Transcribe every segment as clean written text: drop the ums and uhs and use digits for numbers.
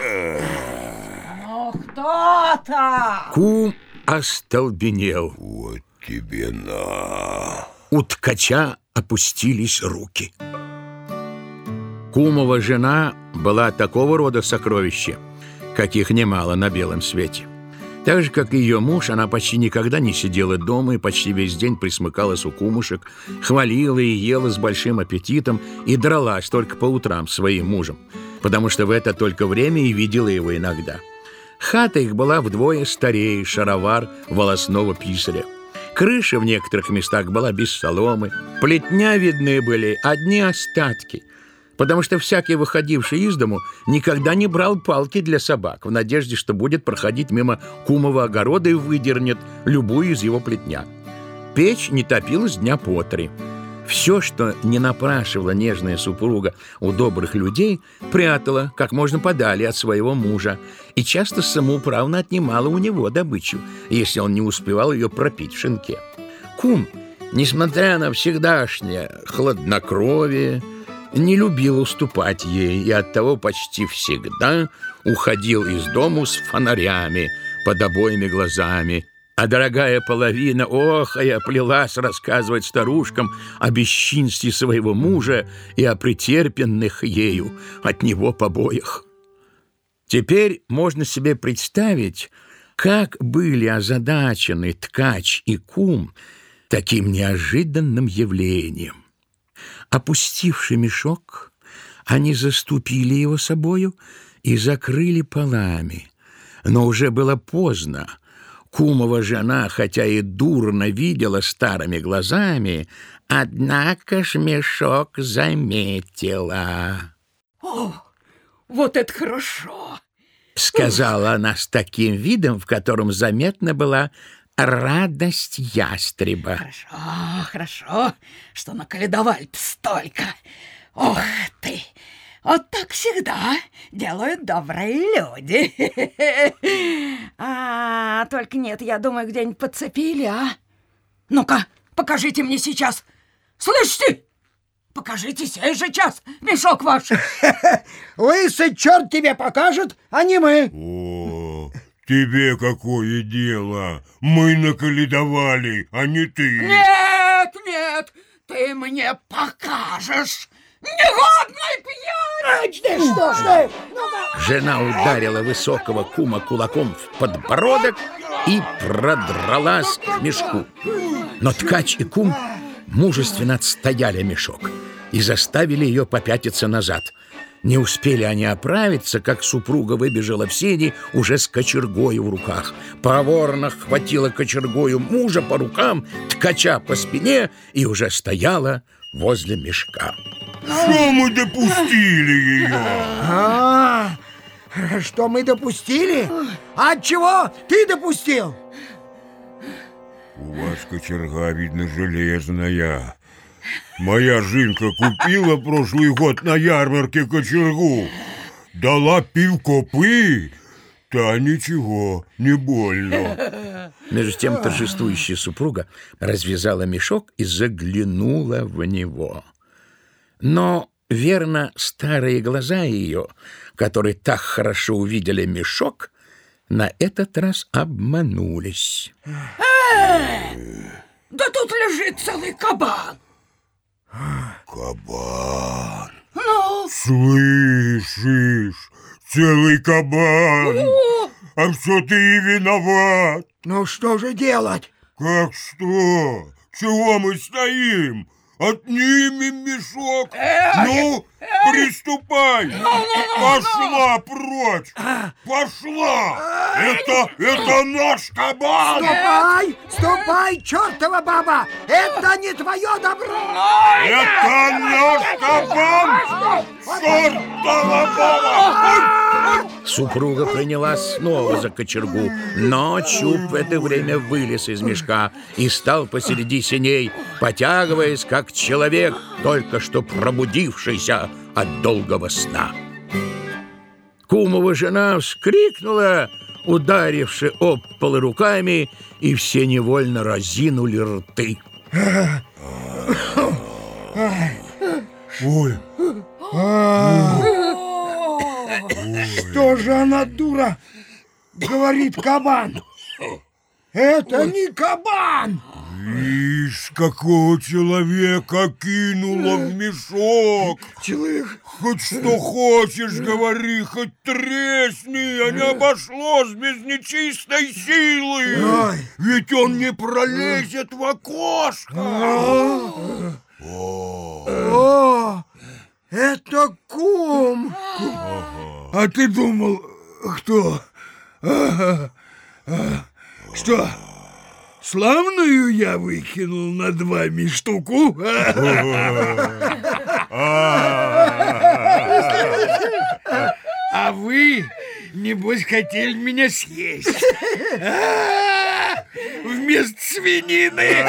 Ну, кто там? Кум остолбенел. Вот тебе на. У ткача опустились руки. Кумова жена была такого рода сокровище, каких немало на белом свете. Так же, как и ее муж, она почти никогда не сидела дома и почти весь день присмыкалась у кумушек, хвалила и ела с большим аппетитом и дралась только по утрам своим мужем, потому что в это только время и видела его иногда. Хата их была вдвое старее шаровар волосного писаря. Крыша в некоторых местах была без соломы, плетня видны были одни остатки, потому что всякий, выходивший из дому, никогда не брал палки для собак в надежде, что будет проходить мимо кумова огорода и выдернет любую из его плетня. Печь не топилась дня по 3. Все, что не напрашивала нежная супруга у добрых людей, прятала как можно подали от своего мужа и часто самоуправно отнимала у него добычу, если он не успевал ее пропить в шинке. Кум, несмотря на всегдашнее хладнокровие, не любил уступать ей и оттого почти всегда уходил из дому с фонарями под обоими глазами. А дорогая половина, охая, плелась рассказывать старушкам о бесчинстве своего мужа и о претерпенных ею от него побоях. Теперь можно себе представить, как были озадачены ткач и кум таким неожиданным явлением. Опустивши мешок, они заступили его собою и закрыли полами. Но уже было поздно. Кумова жена, хотя и дурно видела старыми глазами, однако ж мешок заметила. О, вот это хорошо! Сказала она с таким видом, в котором заметна была радость ястреба. Хорошо, хорошо, что наколедовали-то столько. Ох ты! Вот так всегда делают добрые люди. А только нет, я думаю, где-нибудь подцепили, а? Ну-ка, покажите мне сейчас. Слышите? Покажите сей же час мешок ваш. Лысый черт тебе покажет, а не мы. О, тебе какое дело? Мы наколедовали, а не ты. Нет, нет, ты мне покажешь. Негодный пьяный! Что ж ты? Жена ударила высокого кума кулаком в подбородок и продралась к мешку. Но ткач и кум мужественно отстояли мешок и заставили ее попятиться назад. Не успели они оправиться, как супруга выбежала в сени уже с кочергою в руках. Проворно хватила кочергою мужа по рукам, ткача по спине и уже стояла возле мешка. Что мы допустили ее? Что мы допустили? А от чего ты допустил? У вас кочерга, видно, железная. Моя Жинка купила прошлый год на ярмарке кочергу. Дала пивкопы. Да ничего, не больно. Между тем торжествующая супруга развязала мешок и заглянула в него. Но, верно, старые глаза ее, которые так хорошо увидели мешок, на этот раз обманулись. Да тут лежит целый кабан. Кабан. Ну? Слышишь, целый кабан. А все ты и виноват. Ну что же делать? Как что? Чего мы стоим? Отнимем мешок. Ну, приступай. Пошла прочь. Пошла. Это наш кабан. Ступай, чертова баба. Это не твое добро. Это наш кабан. Чертова баба. Супруга принялась снова за кочергу, но Чуб в это время вылез из мешка и стал посреди сеней, потягиваясь, как человек, только что пробудившийся от долгого сна. Кумова жена вскрикнула, ударивши об пол руками, и все невольно разинули рты. Ой. Что же она, дура, говорит кабан? Это не кабан! Ишь, какого человека кинуло в мешок! Человек... Хоть что хочешь говори, хоть тресни, а не обошлось без нечистой силы. Ой. Ведь он не пролезет в окошко. О, это кум! А ты думал, кто? Что, славную я выкинул над вами штуку? А вы, небось, хотели меня съесть вместо свинины.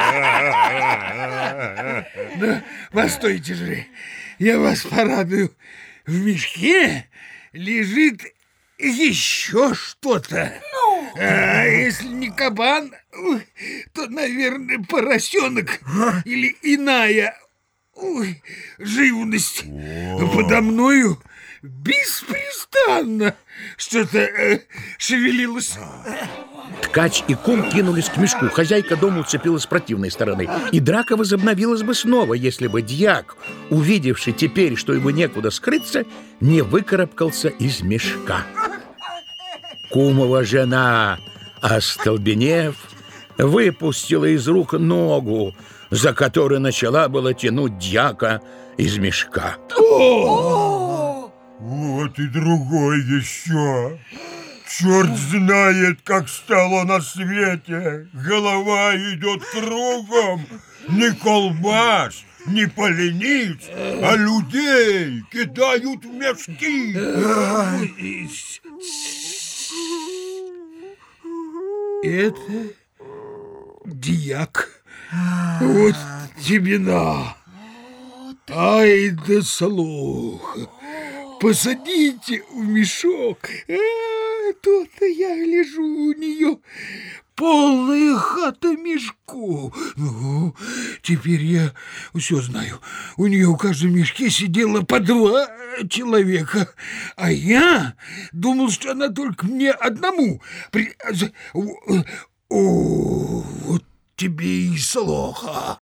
Ну, постойте же, я вас порадую. В мешке лежит еще что-то. А если не кабан, то, наверное, поросенок или иная живность. Подо мною беспрестанно что-то шевелилось. Ткач и кум кинулись к мешку. Хозяйка дома уцепилась с противной стороны. И драка возобновилась бы снова, если бы дьяк, увидевший теперь, что ему некуда скрыться, не выкарабкался из мешка. Кумова жена, остолбенев, выпустила из рук ногу, за которой начала было тянуть дьяка из мешка. Вот и другой еще. Черт знает, как стало на свете. Голова идет кругом. Ни колбас, ни полениц, а людей кидают в мешки. Это дьяк. Вот тебе на. Ай да слух. Посадите в мешок. То-то я гляжу, у нее полная хата мешков. Ну, теперь я все знаю. У нее в каждом мешке сидело по 2 человека. А я думал, что она только мне одному. Вот тебе и слуха.